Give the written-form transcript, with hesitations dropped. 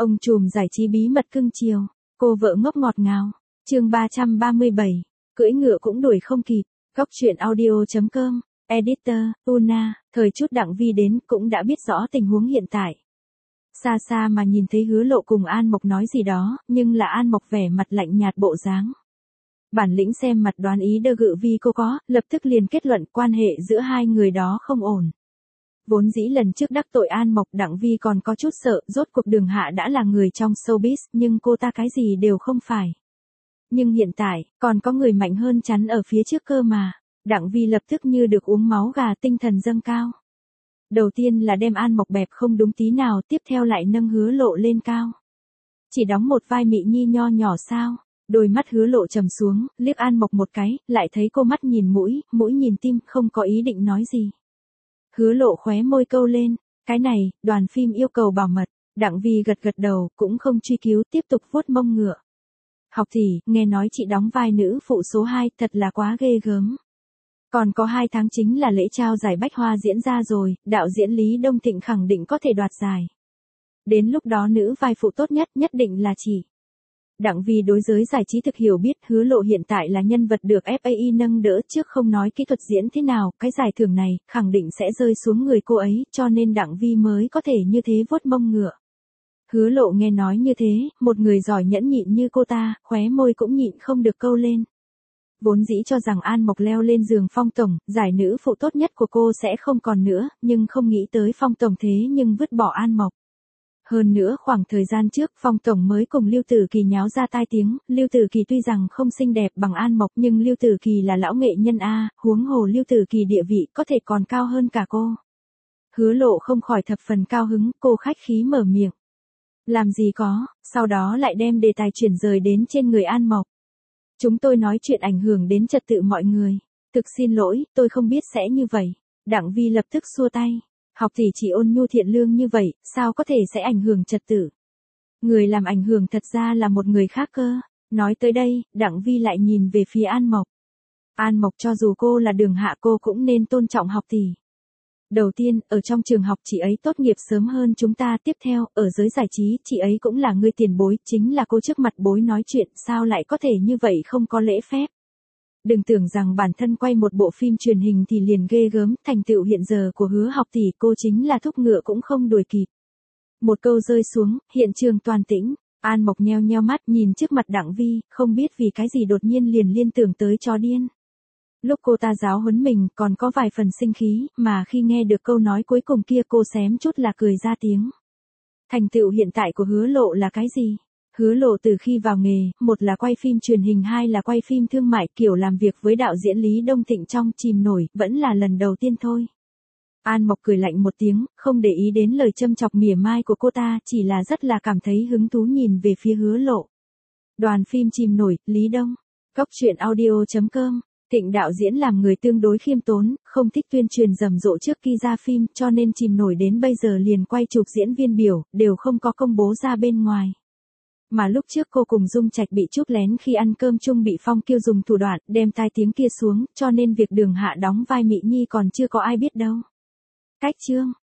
Ông trùm giải trí bí mật cưng chiều, cô vợ ngốc ngọt ngào. Chương 337, cưỡi ngựa cũng đuổi không kịp. Góc truyện audio.com, editor, Una, thời chút Đặng Vi đến cũng đã biết rõ tình huống hiện tại. Xa xa mà nhìn thấy Hứa Lộ cùng An Mộc nói gì đó, nhưng là An Mộc vẻ mặt lạnh nhạt bộ dáng. Bản lĩnh xem mặt đoán ý đơ gự Vi cô có, lập tức liền kết luận quan hệ giữa hai người đó không ổn. Vốn dĩ lần trước đắc tội An Mộc, Đặng Vi còn có chút sợ, rốt cuộc Đường Hạ đã là người trong showbiz, nhưng cô ta cái gì đều không phải. Nhưng hiện tại, còn có người mạnh hơn chắn ở phía trước cơ mà. Đặng Vi lập tức như được uống máu gà, tinh thần dâng cao. Đầu tiên là đem An Mộc bẹp không đúng tí nào, tiếp theo lại nâng Hứa Lộ lên cao. Chỉ đóng một vai Mị Nhi nho nhỏ sao? Đôi mắt Hứa Lộ trầm xuống, liếc An Mộc một cái, lại thấy cô mắt nhìn mũi, mũi nhìn tim, không có ý định nói gì. Hứa Lộ khóe môi câu lên, cái này, đoàn phim yêu cầu bảo mật. Đặng Vi gật gật đầu, cũng không truy cứu, tiếp tục vuốt mông ngựa. Học tỷ, nghe nói chị đóng vai nữ phụ số 2, thật là quá ghê gớm. Còn có 2 tháng chính là lễ trao giải Bách Hoa diễn ra rồi, đạo diễn Lý Đông Thịnh khẳng định có thể đoạt giải. Đến lúc đó nữ vai phụ tốt nhất định là chị. Đặng Vi đối giới giải trí thực hiểu biết, Hứa Lộ hiện tại là nhân vật được FAI nâng đỡ, trước không nói kỹ thuật diễn thế nào, cái giải thưởng này khẳng định sẽ rơi xuống người cô ấy, cho nên Đặng Vi mới có thể như thế vuốt mông ngựa. Hứa Lộ nghe nói như thế, một người giỏi nhẫn nhịn như cô ta, khóe môi cũng nhịn không được câu lên. Vốn dĩ cho rằng An Mộc leo lên giường Phong tổng, giải nữ phụ tốt nhất của cô sẽ không còn nữa, nhưng không nghĩ tới Phong tổng thế nhưng vứt bỏ An Mộc. Hơn nữa khoảng thời gian trước Phong tổng mới cùng Lưu Tử Kỳ nháo ra tai tiếng, Lưu Tử Kỳ tuy rằng không xinh đẹp bằng An Mộc nhưng Lưu Tử Kỳ là lão nghệ nhân A, huống hồ Lưu Tử Kỳ địa vị có thể còn cao hơn cả cô. Hứa Lộ không khỏi thập phần cao hứng, cô khách khí mở miệng. Làm gì có, sau đó lại đem đề tài chuyển rời đến trên người An Mộc. Chúng tôi nói chuyện ảnh hưởng đến trật tự mọi người. Thực xin lỗi, tôi không biết sẽ như vậy. Đặng Vi lập tức xua tay. Học tỷ chỉ ôn nhu thiện lương như vậy, sao có thể sẽ ảnh hưởng trật tự? Người làm ảnh hưởng thật ra là một người khác cơ. Nói tới đây, Đặng Vi lại nhìn về phía An Mộc. An Mộc cho dù cô là Đường Hạ cô cũng nên tôn trọng học tỷ. Đầu tiên, ở trong trường học chị ấy tốt nghiệp sớm hơn chúng ta, tiếp theo, ở giới giải trí, chị ấy cũng là người tiền bối, chính là cô trước mặt bối nói chuyện, sao lại có thể như vậy không có lễ phép. Đừng tưởng rằng bản thân quay một bộ phim truyền hình thì liền ghê gớm, thành tựu hiện giờ của Hứa học tỷ cô chính là thúc ngựa cũng không đuổi kịp. Một câu rơi xuống, hiện trường toàn tĩnh, An Mộc nheo nheo mắt nhìn trước mặt Đặng Vi, không biết vì cái gì đột nhiên liền liên tưởng tới chó điên. Lúc cô ta giáo huấn mình còn có vài phần sinh khí, mà khi nghe được câu nói cuối cùng kia cô xém chút là cười ra tiếng. Thành tựu hiện tại của Hứa Lộ là cái gì? Hứa Lộ từ khi vào nghề, một là quay phim truyền hình, hai là quay phim thương mại, kiểu làm việc với đạo diễn Lý Đông Thịnh trong Chìm Nổi, vẫn là lần đầu tiên thôi. An Mộc cười lạnh một tiếng, không để ý đến lời châm chọc mỉa mai của cô ta, chỉ là rất là cảm thấy hứng thú nhìn về phía Hứa Lộ. Đoàn phim Chìm Nổi, Lý Đông. Góc truyện audio.com. Thịnh đạo diễn làm người tương đối khiêm tốn, không thích tuyên truyền rầm rộ trước khi ra phim, cho nên Chìm Nổi đến bây giờ liền quay chụp diễn viên biểu, đều không có công bố ra bên ngoài. Mà lúc trước cô cùng Dung Trạch bị chúc lén khi ăn cơm chung bị Phong Kiêu dùng thủ đoạn đem tai tiếng kia xuống, cho nên việc Đường Hạ đóng vai Mị Nhi còn chưa có ai biết đâu. Cách chương